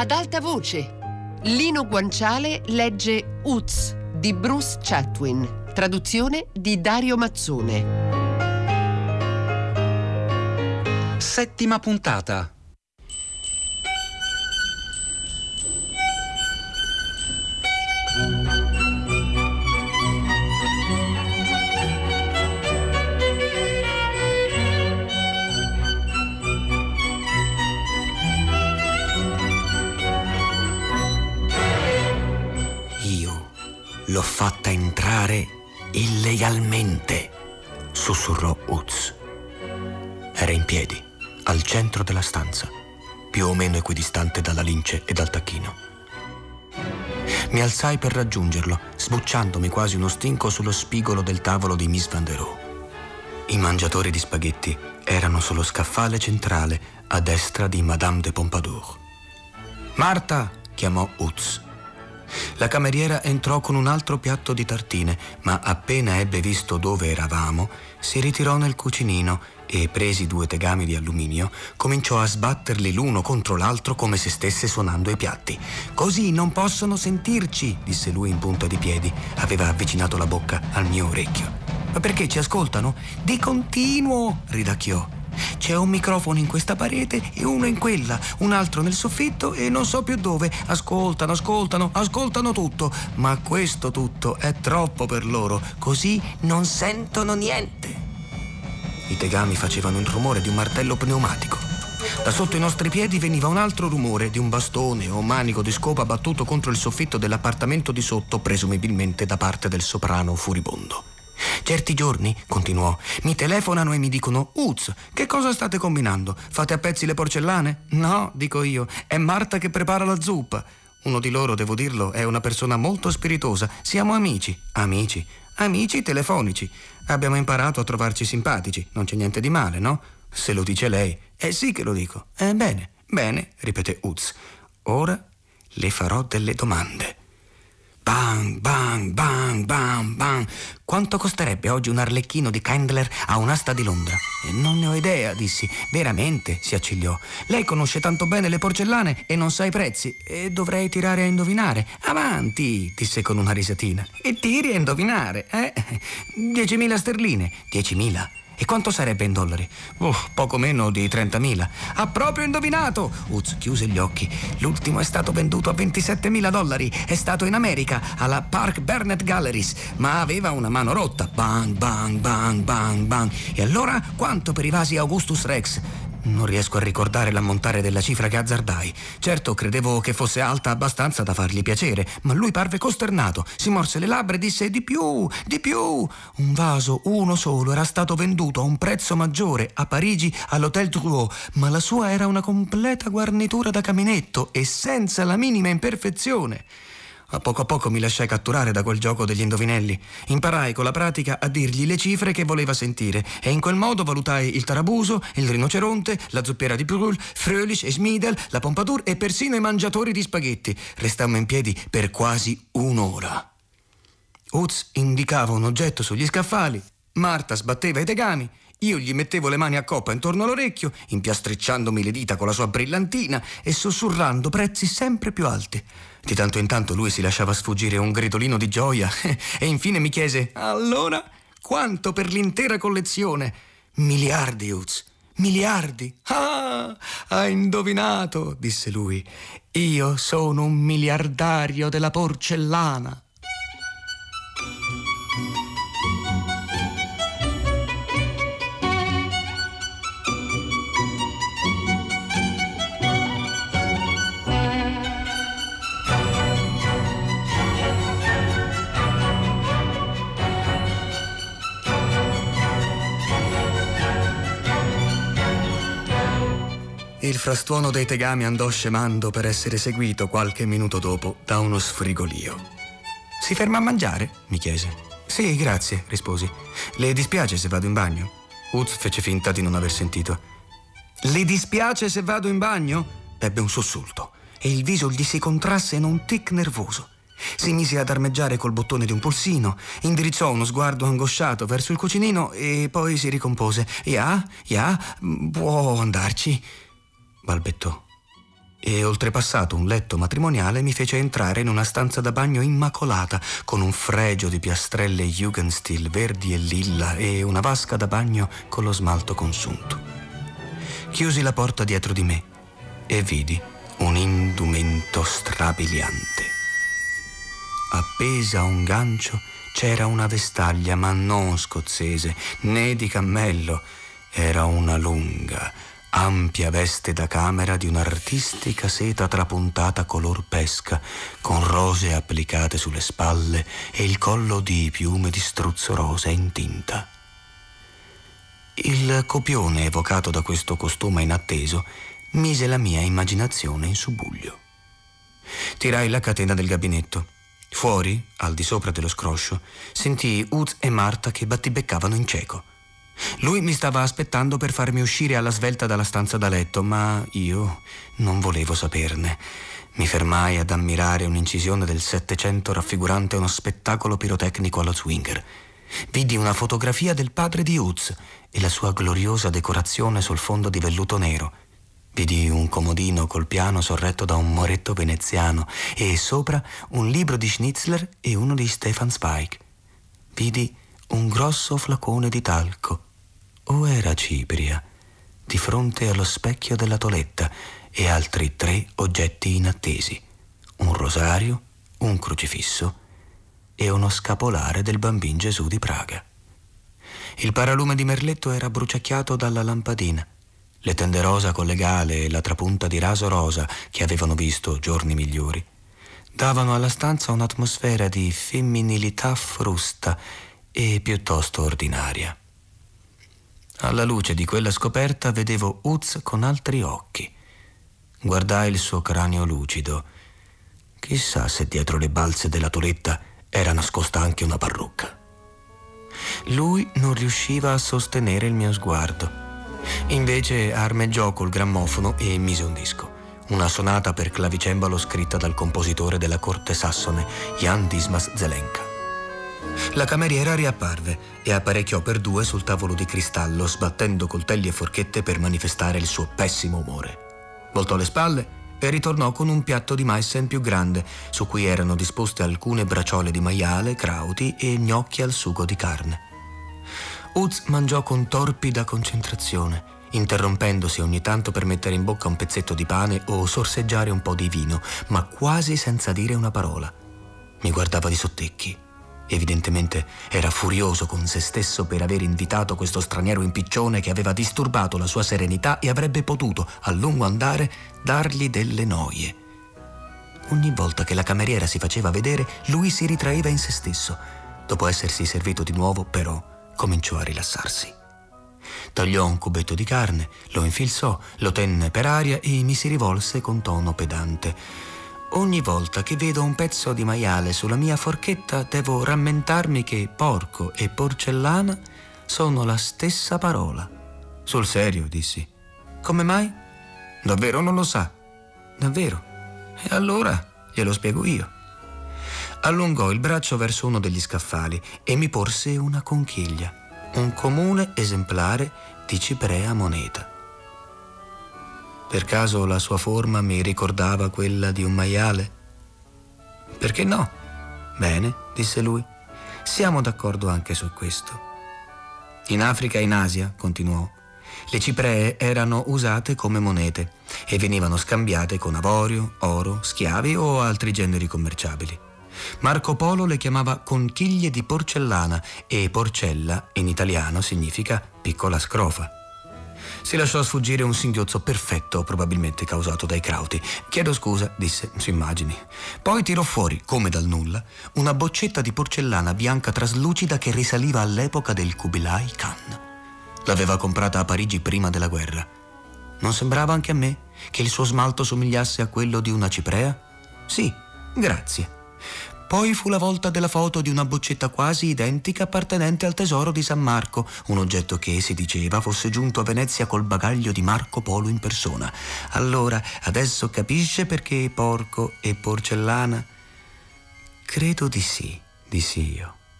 Ad alta voce. Lino Guanciale legge Uz di Bruce Chatwin, traduzione di Dario Mazzone. 7ª puntata. L'ho fatta entrare illegalmente, sussurrò Uz. Era in piedi, al centro della stanza, più o meno equidistante dalla lince e dal tacchino. Mi alzai per raggiungerlo, sbucciandomi quasi uno stinco sullo spigolo del tavolo di Miss Van der Rohe. I mangiatori di spaghetti erano sullo scaffale centrale, a destra di Madame de Pompadour. «Marta!» chiamò Uz. La cameriera entrò con un altro piatto di tartine, ma appena ebbe visto dove eravamo, si ritirò nel cucinino e, presi 2 tegami di alluminio, cominciò a sbatterli l'uno contro l'altro come se stesse suonando i piatti. «Così non possono sentirci», disse lui in punta di piedi. Aveva avvicinato la bocca al mio orecchio. «Ma perché ci ascoltano?» «Di continuo», ridacchiò. «C'è un microfono in questa parete e uno in quella, un altro nel soffitto e non so più dove. Ascoltano tutto, ma questo tutto è troppo per loro, così non sentono niente». I tegami facevano il rumore di un martello pneumatico. Da sotto i nostri piedi veniva un altro rumore, di un bastone o manico di scopa battuto contro il soffitto dell'appartamento di sotto, presumibilmente da parte del soprano furibondo. «Certi giorni», continuò, «mi telefonano e mi dicono: Uz, che cosa state combinando? Fate a pezzi le porcellane?» «No», dico io, «è Marta che prepara la zuppa». Uno di loro, devo dirlo, è una persona molto spiritosa. Siamo amici telefonici. Abbiamo imparato a trovarci simpatici. Non c'è niente di male, no? Se lo dice lei. Sì che lo dico. Bene, ripeté Uz. Ora le farò delle domande. Bang, bang, bang, bang, bang. «Quanto costerebbe oggi un arlecchino di Kindler a un'asta di Londra?» «Non ne ho idea», dissi. «Veramente?» si accigliò. «Lei conosce tanto bene le porcellane e non sa i prezzi. E dovrei tirare a indovinare». «Avanti», disse con una risatina. «E tiri a indovinare, 10.000 sterline». «10.000? E quanto sarebbe in dollari?» «Poco meno di 30.000». «Ha proprio indovinato!» Uz chiuse gli occhi. «L'ultimo è stato venduto a $27.000. È stato in America, alla Park Burnett Galleries, ma aveva una mano rotta. Bang, bang, bang, bang, bang. E allora quanto per i vasi Augustus Rex?» Non riesco a ricordare l'ammontare della cifra che azzardai. Certo, credevo che fosse alta abbastanza da fargli piacere, ma lui parve costernato. Si morse le labbra e disse: di più. Un vaso, uno solo, era stato venduto a un prezzo maggiore a Parigi all'Hôtel Drouot, ma la sua era una completa guarnitura da caminetto e senza la minima imperfezione. A poco mi lasciai catturare da quel gioco degli indovinelli. Imparai con la pratica a dirgli le cifre che voleva sentire e in quel modo valutai il tarabuso, il rinoceronte, la zuppiera di Brühl, Fröhlich e Schmiedel, la Pompadour e persino i mangiatori di spaghetti. Restammo in piedi per quasi un'ora. Uz indicava un oggetto sugli scaffali, Marta sbatteva i tegami, io gli mettevo le mani a coppa intorno all'orecchio, impiastricciandomi le dita con la sua brillantina e sussurrando prezzi sempre più alti. Di tanto in tanto lui si lasciava sfuggire un gridolino di gioia e infine mi chiese: «Allora, quanto per l'intera collezione?» «Miliardi, Uz, miliardi!» «Ah, hai indovinato», disse lui. «Io sono un miliardario della porcellana». Il frastuono dei tegami andò scemando per essere seguito qualche minuto dopo da uno sfrigolio. «Si ferma a mangiare?» mi chiese. «Sì, grazie», risposi. «Le dispiace se vado in bagno?» Uz fece finta di non aver sentito. «Le dispiace se vado in bagno?» Ebbe un sussulto e il viso gli si contrasse in un tic nervoso. Si mise ad armeggiare col bottone di un polsino, indirizzò uno sguardo angosciato verso il cucinino e poi si ricompose. Ja, può andarci», balbettò. e, oltrepassato un letto matrimoniale, mi fece entrare in una stanza da bagno immacolata, con un fregio di piastrelle Jugendstil verdi e lilla e una vasca da bagno con lo smalto consunto. Chiusi la porta dietro di me e vidi un indumento strabiliante. Appesa a un gancio c'era una vestaglia, ma non scozzese, né di cammello. Era una lunga, ampia veste da camera di un'artistica seta trapuntata color pesca, con rose applicate sulle spalle e il collo di piume di struzzo rosa in tinta. Il copione evocato da questo costume inatteso mise la mia immaginazione in subbuglio. Tirai la catena del gabinetto. Fuori, al di sopra dello scroscio, sentii Uz e Marta che battibeccavano in cieco. Lui mi stava aspettando per farmi uscire alla svelta dalla stanza da letto, ma io non volevo saperne. Mi fermai ad ammirare un'incisione del Settecento raffigurante uno spettacolo pirotecnico allo Zwinger. Vidi una fotografia del padre di Uz e la sua gloriosa decorazione sul fondo di velluto nero. Vidi un comodino col piano sorretto da un moretto veneziano e sopra un libro di Schnitzler e uno di Stefan Zweig. Vidi un grosso flacone di talco, o era cipria, di fronte allo specchio della toeletta e altri 3 oggetti inattesi: un rosario, un crocifisso e uno scapolare del Bambin Gesù di Praga. Il paralume di merletto era bruciacchiato dalla lampadina. Le tende rosa con le gale e la trapunta di raso rosa, che avevano visto giorni migliori, davano alla stanza un'atmosfera di femminilità frusta e piuttosto ordinaria. Alla luce di quella scoperta vedevo Uz con altri occhi. Guardai il suo cranio lucido. Chissà se dietro le balze della toeletta era nascosta anche una parrucca. Lui non riusciva a sostenere il mio sguardo. Invece armeggiò col grammofono e mise un disco. Una sonata per clavicembalo scritta dal compositore della corte sassone, Jan Dismas Zelenka. La cameriera riapparve e apparecchiò per 2 sul tavolo di cristallo, sbattendo coltelli e forchette per manifestare il suo pessimo umore. Voltò le spalle e ritornò con un piatto di Meissen più grande, su cui erano disposte alcune braciole di maiale, crauti e gnocchi al sugo di carne. Uz mangiò con torpida concentrazione, interrompendosi ogni tanto per mettere in bocca un pezzetto di pane o sorseggiare un po' di vino, ma quasi senza dire una parola. Mi guardava di sottecchi. Evidentemente era furioso con se stesso per aver invitato questo straniero impiccione che aveva disturbato la sua serenità e avrebbe potuto, a lungo andare, dargli delle noie. Ogni volta che la cameriera si faceva vedere, lui si ritraeva in se stesso. Dopo essersi servito di nuovo, però, cominciò a rilassarsi. Tagliò un cubetto di carne, lo infilzò, lo tenne per aria e mi si rivolse con tono pedante. Ogni volta che vedo un pezzo di maiale sulla mia forchetta devo rammentarmi che porco e porcellana sono la stessa parola. Sul serio, dissi. Come mai? Davvero non lo sa? Davvero? E allora glielo spiego io. Allungò il braccio verso uno degli scaffali e mi porse una conchiglia, un comune esemplare di ciprea moneta. Per caso la sua forma mi ricordava quella di un maiale? Perché no? Bene, disse lui. Siamo d'accordo anche su questo. In Africa e in Asia, continuò, le cipree erano usate come monete e venivano scambiate con avorio, oro, schiavi o altri generi commerciabili. Marco Polo le chiamava conchiglie di porcellana e porcella in italiano significa piccola scrofa. Si lasciò sfuggire un singhiozzo perfetto, probabilmente causato dai crauti. Chiedo scusa, disse, si immagini. Poi tirò fuori, come dal nulla, una boccetta di porcellana bianca traslucida che risaliva all'epoca del Kublai Khan. L'aveva comprata a Parigi prima della guerra. Non sembrava anche a me che il suo smalto somigliasse a quello di una ciprea? Sì, grazie. Poi fu la volta della foto di una boccetta quasi identica appartenente al tesoro di San Marco, un oggetto che, si diceva, fosse giunto a Venezia col bagaglio di Marco Polo in persona. Allora, adesso capisce perché porco e porcellana? Credo di sì, dissi io.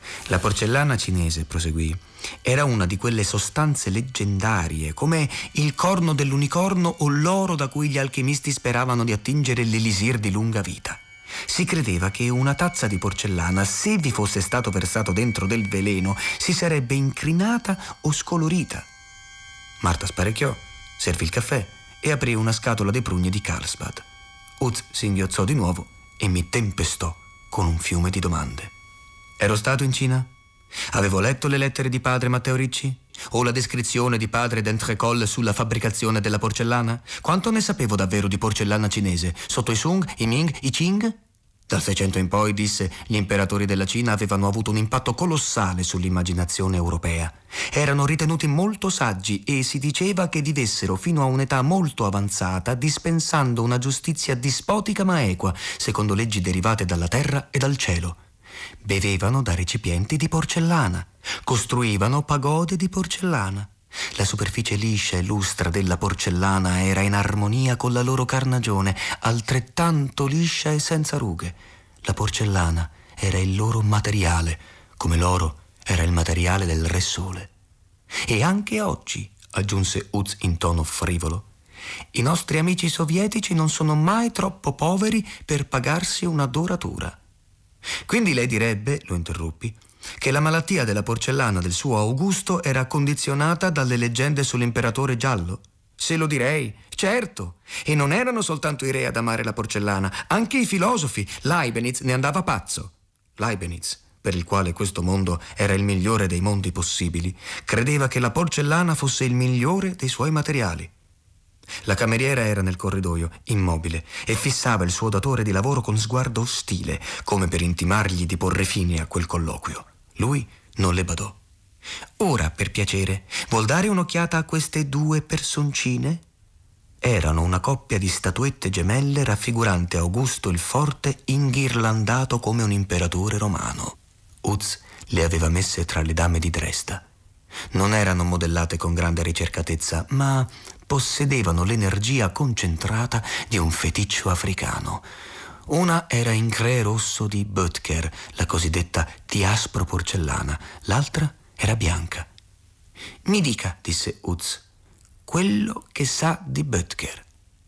La porcellana cinese, proseguì, era una di quelle sostanze leggendarie, come il corno dell'unicorno o l'oro da cui gli alchimisti speravano di attingere l'elisir di lunga vita. Si credeva che una tazza di porcellana, se vi fosse stato versato dentro del veleno, si sarebbe incrinata o scolorita. Marta sparecchiò, servì il caffè e aprì una scatola dei prugni di Carlsbad. Utz singhiozzò di nuovo e mi tempestò con un fiume di domande. Ero stato in Cina? Avevo letto le lettere di padre Matteo Ricci? O la descrizione di padre d'Entrecol sulla fabbricazione della porcellana? Quanto ne sapevo davvero di porcellana cinese? Sotto i Sung, i Ming, i Qing? Dal 600 in poi, disse, gli imperatori della Cina avevano avuto un impatto colossale sull'immaginazione europea. Erano ritenuti molto saggi e si diceva che vivessero fino a un'età molto avanzata, dispensando una giustizia dispotica ma equa, secondo leggi derivate dalla terra e dal cielo. Bevevano da recipienti di porcellana, costruivano pagode di porcellana. La superficie liscia e lustra della porcellana era in armonia con la loro carnagione, altrettanto liscia e senza rughe. La porcellana era il loro materiale, come l'oro era il materiale del Re Sole. E anche oggi, aggiunse Utz in tono frivolo, i nostri amici sovietici non sono mai troppo poveri per pagarsi una doratura. Quindi lei direbbe, lo interruppi, che la malattia della porcellana del suo Augusto era condizionata dalle leggende sull'imperatore giallo? Se lo direi, certo. E non erano soltanto i re ad amare la porcellana, anche i filosofi. Leibniz ne andava pazzo. Leibniz, per il quale questo mondo era il migliore dei mondi possibili, credeva che la porcellana fosse il migliore dei suoi materiali. La cameriera era nel corridoio, immobile, e fissava il suo datore di lavoro con sguardo ostile, come per intimargli di porre fine a quel colloquio. Lui non le badò. Ora, per piacere, vuol dare un'occhiata a queste due personcine? Erano una coppia di statuette gemelle raffigurante Augusto il Forte inghirlandato come un imperatore romano. Utz le aveva messe tra le dame di Dresda. Non erano modellate con grande ricercatezza, ma possedevano l'energia concentrata di un feticcio africano. Una era in cree rosso di Böttger, la cosiddetta diaspro porcellana, l'altra era bianca. Mi dica, disse Utz, quello che sa di Böttger.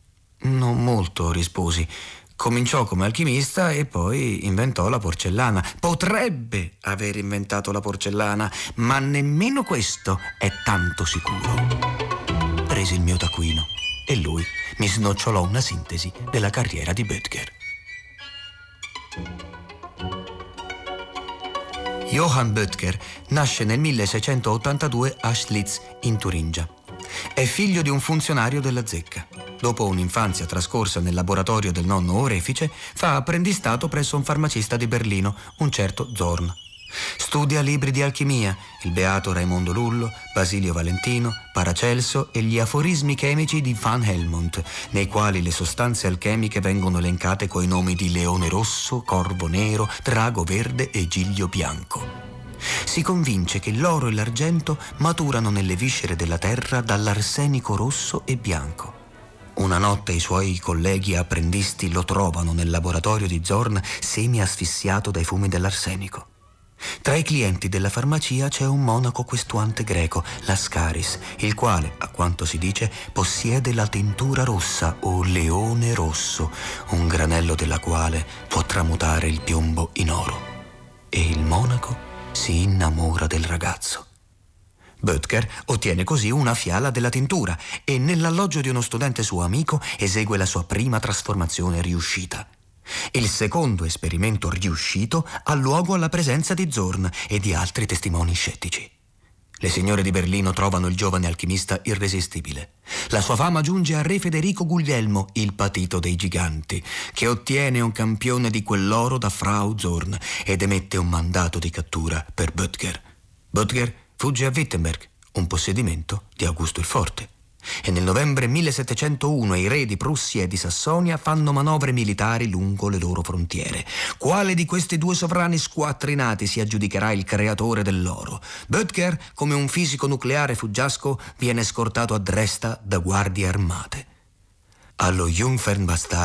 Non molto, risposi. Cominciò come alchimista e poi inventò la porcellana. Potrebbe aver inventato la porcellana, ma nemmeno questo è tanto sicuro. Presi il mio taccuino e lui mi snocciolò una sintesi della carriera di Böttger. Johann Böttger nasce nel 1682 a Schlitz, in Turingia. È figlio di un funzionario della zecca. Dopo un'infanzia trascorsa nel laboratorio del nonno orefice, fa apprendistato presso un farmacista di Berlino, un certo Zorn. Studia libri di alchimia, il beato Raimondo Lullo, Basilio Valentino, Paracelso e gli aforismi chemici di Van Helmont, nei quali le sostanze alchemiche vengono elencate coi nomi di leone rosso, corvo nero, drago verde e giglio bianco. Si convince che l'oro e l'argento maturano nelle viscere della terra dall'arsenico rosso e bianco. Una notte i suoi colleghi apprendisti lo trovano nel laboratorio di Zorn semi-asfissiato dai fumi dell'arsenico. Tra i clienti della farmacia c'è un monaco questuante greco, Lascaris, il quale, a quanto si dice, possiede la tintura rossa o leone rosso, un granello della quale può tramutare il piombo in oro. E il monaco si innamora del ragazzo. Böttger ottiene così una fiala della tintura e nell'alloggio di uno studente suo amico esegue la sua prima trasformazione riuscita. Il secondo esperimento riuscito ha luogo alla presenza di Zorn e di altri testimoni scettici. Le signore di Berlino trovano il giovane alchimista irresistibile. La sua fama giunge a re Federico Guglielmo, il patito dei giganti, che ottiene un campione di quell'oro da Frau Zorn ed emette un mandato di cattura per Böttger. Böttger fugge a Wittenberg, un possedimento di Augusto il Forte. E nel novembre 1701 i re di Prussia e di Sassonia fanno manovre militari lungo le loro frontiere. Quale di questi due sovrani squattrinati si aggiudicherà il creatore dell'oro? Böttger, come un fisico nucleare fuggiasco, viene scortato a Dresda da guardie armate. Allo Jungfernbastei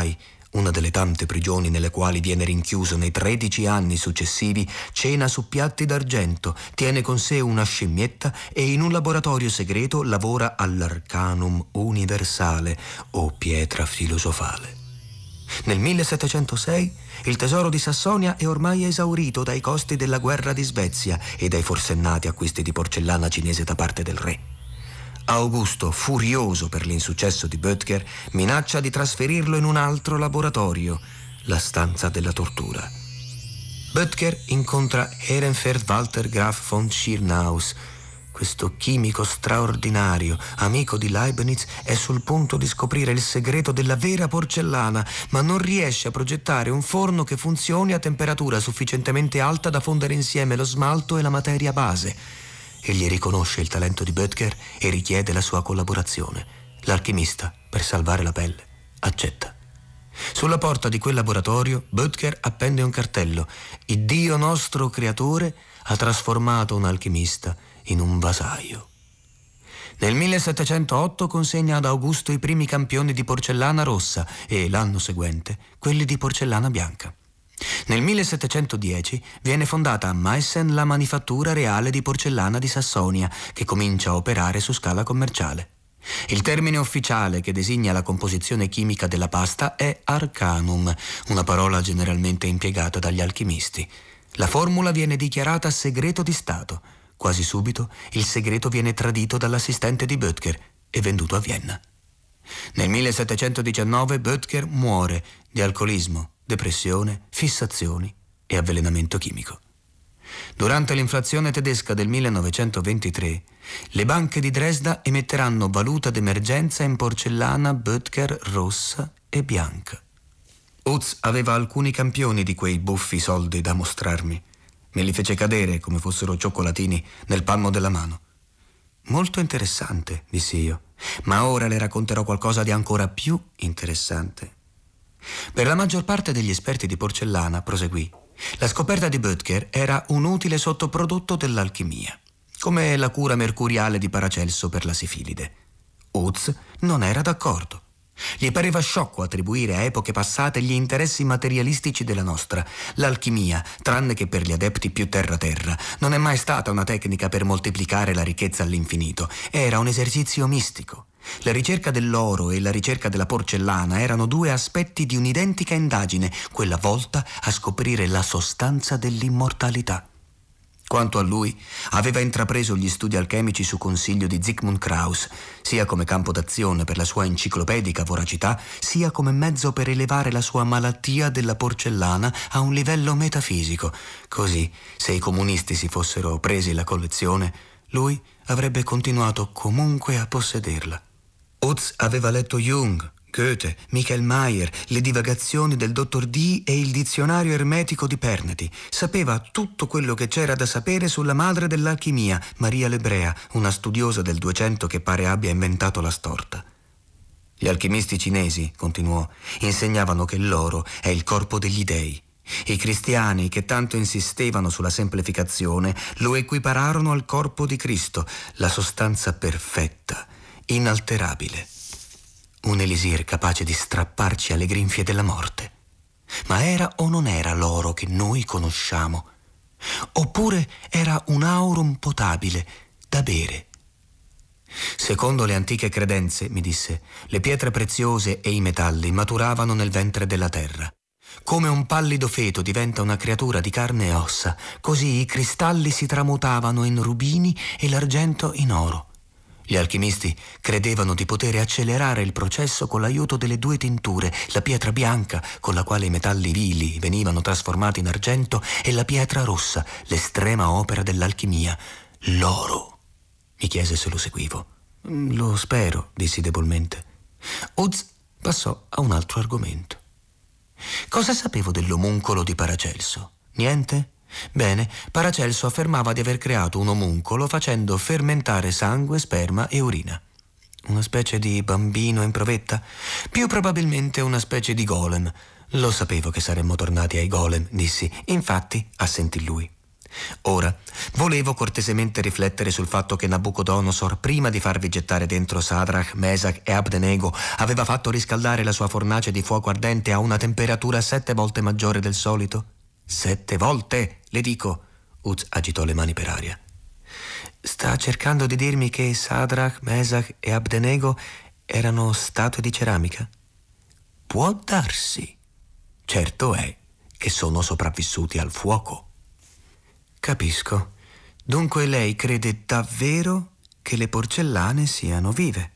una delle tante prigioni nelle quali viene rinchiuso nei 13 anni successivi, cena su piatti d'argento, tiene con sé una scimmietta e in un laboratorio segreto lavora all'Arcanum universale o pietra filosofale. Nel 1706 il tesoro di Sassonia è ormai esaurito dai costi della guerra di Svezia e dai forsennati acquisti di porcellana cinese da parte del re. Augusto, furioso per l'insuccesso di Böttger, minaccia di trasferirlo in un altro laboratorio, la stanza della tortura. Böttger incontra Ehrenfeld Walter Graf von Schirnaus. Questo chimico straordinario, amico di Leibniz, è sul punto di scoprire il segreto della vera porcellana, ma non riesce a progettare un forno che funzioni a temperatura sufficientemente alta da fondere insieme lo smalto e la materia base. Egli riconosce il talento di Böttger e richiede la sua collaborazione. L'alchimista, per salvare la pelle, accetta. Sulla porta di quel laboratorio, Böttger appende un cartello: «Il Dio nostro creatore ha trasformato un alchimista in un vasaio». Nel 1708 consegna ad Augusto i primi campioni di porcellana rossa e, l'anno seguente, quelli di porcellana bianca. Nel 1710 viene fondata a Meissen la Manifattura Reale di Porcellana di Sassonia, che comincia a operare su scala commerciale. Il termine ufficiale che designa la composizione chimica della pasta è arcanum, una parola generalmente impiegata dagli alchimisti. La formula viene dichiarata segreto di Stato. Quasi subito il segreto viene tradito dall'assistente di Böttger e venduto a Vienna. Nel 1719 Böttger muore di alcolismo, depressione, fissazioni e avvelenamento chimico. Durante l'inflazione tedesca del 1923, le banche di Dresda emetteranno valuta d'emergenza in porcellana Böttger rossa e bianca. Utz aveva alcuni campioni di quei buffi soldi da mostrarmi. Me li fece cadere come fossero cioccolatini nel palmo della mano. «Molto interessante», dissi io, «ma ora le racconterò qualcosa di ancora più interessante». Per la maggior parte degli esperti di porcellana, proseguì, la scoperta di Böttger era un utile sottoprodotto dell'alchimia, come la cura mercuriale di Paracelso per la sifilide. Utz non era d'accordo. Gli pareva sciocco attribuire a epoche passate gli interessi materialistici della nostra. L'alchimia, tranne che per gli adepti più terra-terra, non è mai stata una tecnica per moltiplicare la ricchezza all'infinito. Era un esercizio mistico. La ricerca dell'oro e la ricerca della porcellana erano due aspetti di un'identica indagine, quella volta a scoprire la sostanza dell'immortalità. Quanto a lui, aveva intrapreso gli studi alchemici su consiglio di Zygmunt Kraus, sia come campo d'azione per la sua enciclopedica voracità, sia come mezzo per elevare la sua malattia della porcellana a un livello metafisico. Così, se i comunisti si fossero presi la collezione, lui avrebbe continuato comunque a possederla. Utz aveva letto Jung, Goethe, Michael Mayer, le divagazioni del dottor Dee e il dizionario ermetico di Pernety. Sapeva tutto quello che c'era da sapere sulla madre dell'alchimia, Maria l'Ebrea, una studiosa del 200 che pare abbia inventato la storta. Gli alchimisti cinesi, continuò, insegnavano che l'oro è il corpo degli dei. I cristiani, che tanto insistevano sulla semplificazione, lo equipararono al corpo di Cristo, la sostanza perfetta, inalterabile. Un elisir capace di strapparci alle grinfie della morte. Ma era o non era l'oro che noi conosciamo? Oppure era un aurum potabile da bere? Secondo le antiche credenze, mi disse, le pietre preziose e i metalli maturavano nel ventre della terra. Come un pallido feto diventa una creatura di carne e ossa, così i cristalli si tramutavano in rubini e l'argento in oro. Gli alchimisti credevano di poter accelerare il processo con l'aiuto delle due tinture, la pietra bianca, con la quale i metalli vili venivano trasformati in argento, e la pietra rossa, l'estrema opera dell'alchimia, l'oro. Mi chiese se lo seguivo. Lo spero, dissi debolmente. Utz passò a un altro argomento. Cosa sapevo dell'omuncolo di Paracelso? Niente? Bene, Paracelso affermava di aver creato un omuncolo facendo fermentare sangue, sperma e urina. Una specie di bambino in provetta? Più probabilmente una specie di golem. Lo sapevo che saremmo tornati ai golem, dissi. Infatti, assentì lui. Ora, volevo cortesemente riflettere sul fatto che Nabucodonosor, prima di farvi gettare dentro Sadrach, Mesach e Abdenego, aveva fatto riscaldare la sua fornace di fuoco ardente a una temperatura 7 volte maggiore del solito. 7 volte, le dico. Uz agitò le mani per aria. Sta cercando di dirmi che Sadrach, Mesach e Abdenego erano statue di ceramica? Può darsi. Certo è che sono sopravvissuti al fuoco. Capisco. Dunque lei crede davvero che le porcellane siano vive?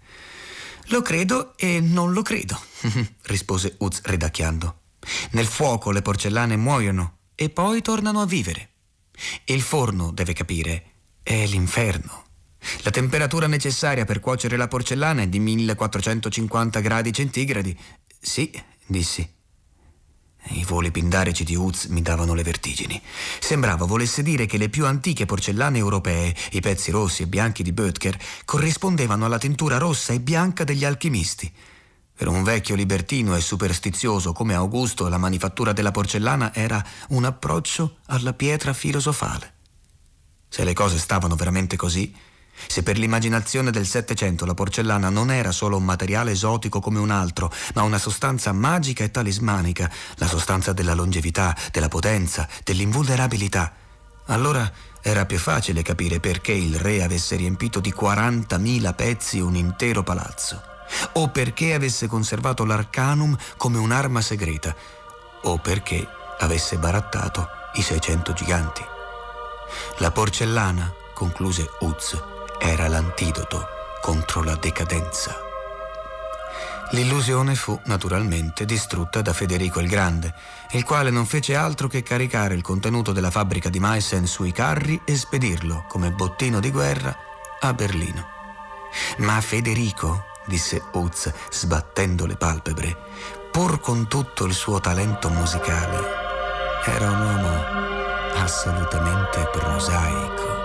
Lo credo e non lo credo, rispose Uz ridacchiando. Nel fuoco le porcellane muoiono e poi tornano a vivere. Il forno, deve capire, è l'inferno. La temperatura necessaria per cuocere la porcellana è di 1450 gradi centigradi. Sì, dissi. I voli pindarici di Uz mi davano le vertigini. Sembrava volesse dire che le più antiche porcellane europee, i pezzi rossi e bianchi di Böttger, corrispondevano alla tintura rossa e bianca degli alchimisti. Per un vecchio libertino e superstizioso come Augusto, la manifattura della porcellana era un approccio alla pietra filosofale. Se le cose stavano veramente così, se per l'immaginazione del Settecento la porcellana non era solo un materiale esotico come un altro, ma una sostanza magica e talismanica, la sostanza della longevità, della potenza, dell'invulnerabilità, allora era più facile capire perché il re avesse riempito di 40.000 pezzi un intero palazzo, o perché avesse conservato l'arcanum come un'arma segreta, o perché avesse barattato i 600 giganti. La porcellana, concluse Uz, era l'antidoto contro la decadenza. L'illusione fu naturalmente distrutta da Federico il Grande, il quale non fece altro che caricare il contenuto della fabbrica di Meissen sui carri e spedirlo come bottino di guerra a Berlino. Ma Federico, disse Uz sbattendo le palpebre, pur con tutto il suo talento musicale, era un uomo assolutamente prosaico.